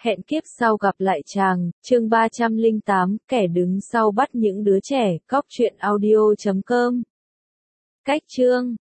Hẹn kiếp sau gặp lại chàng, chương 308, kẻ đứng sau bắt những đứa trẻ, cóc truyện audio.com. Cách chương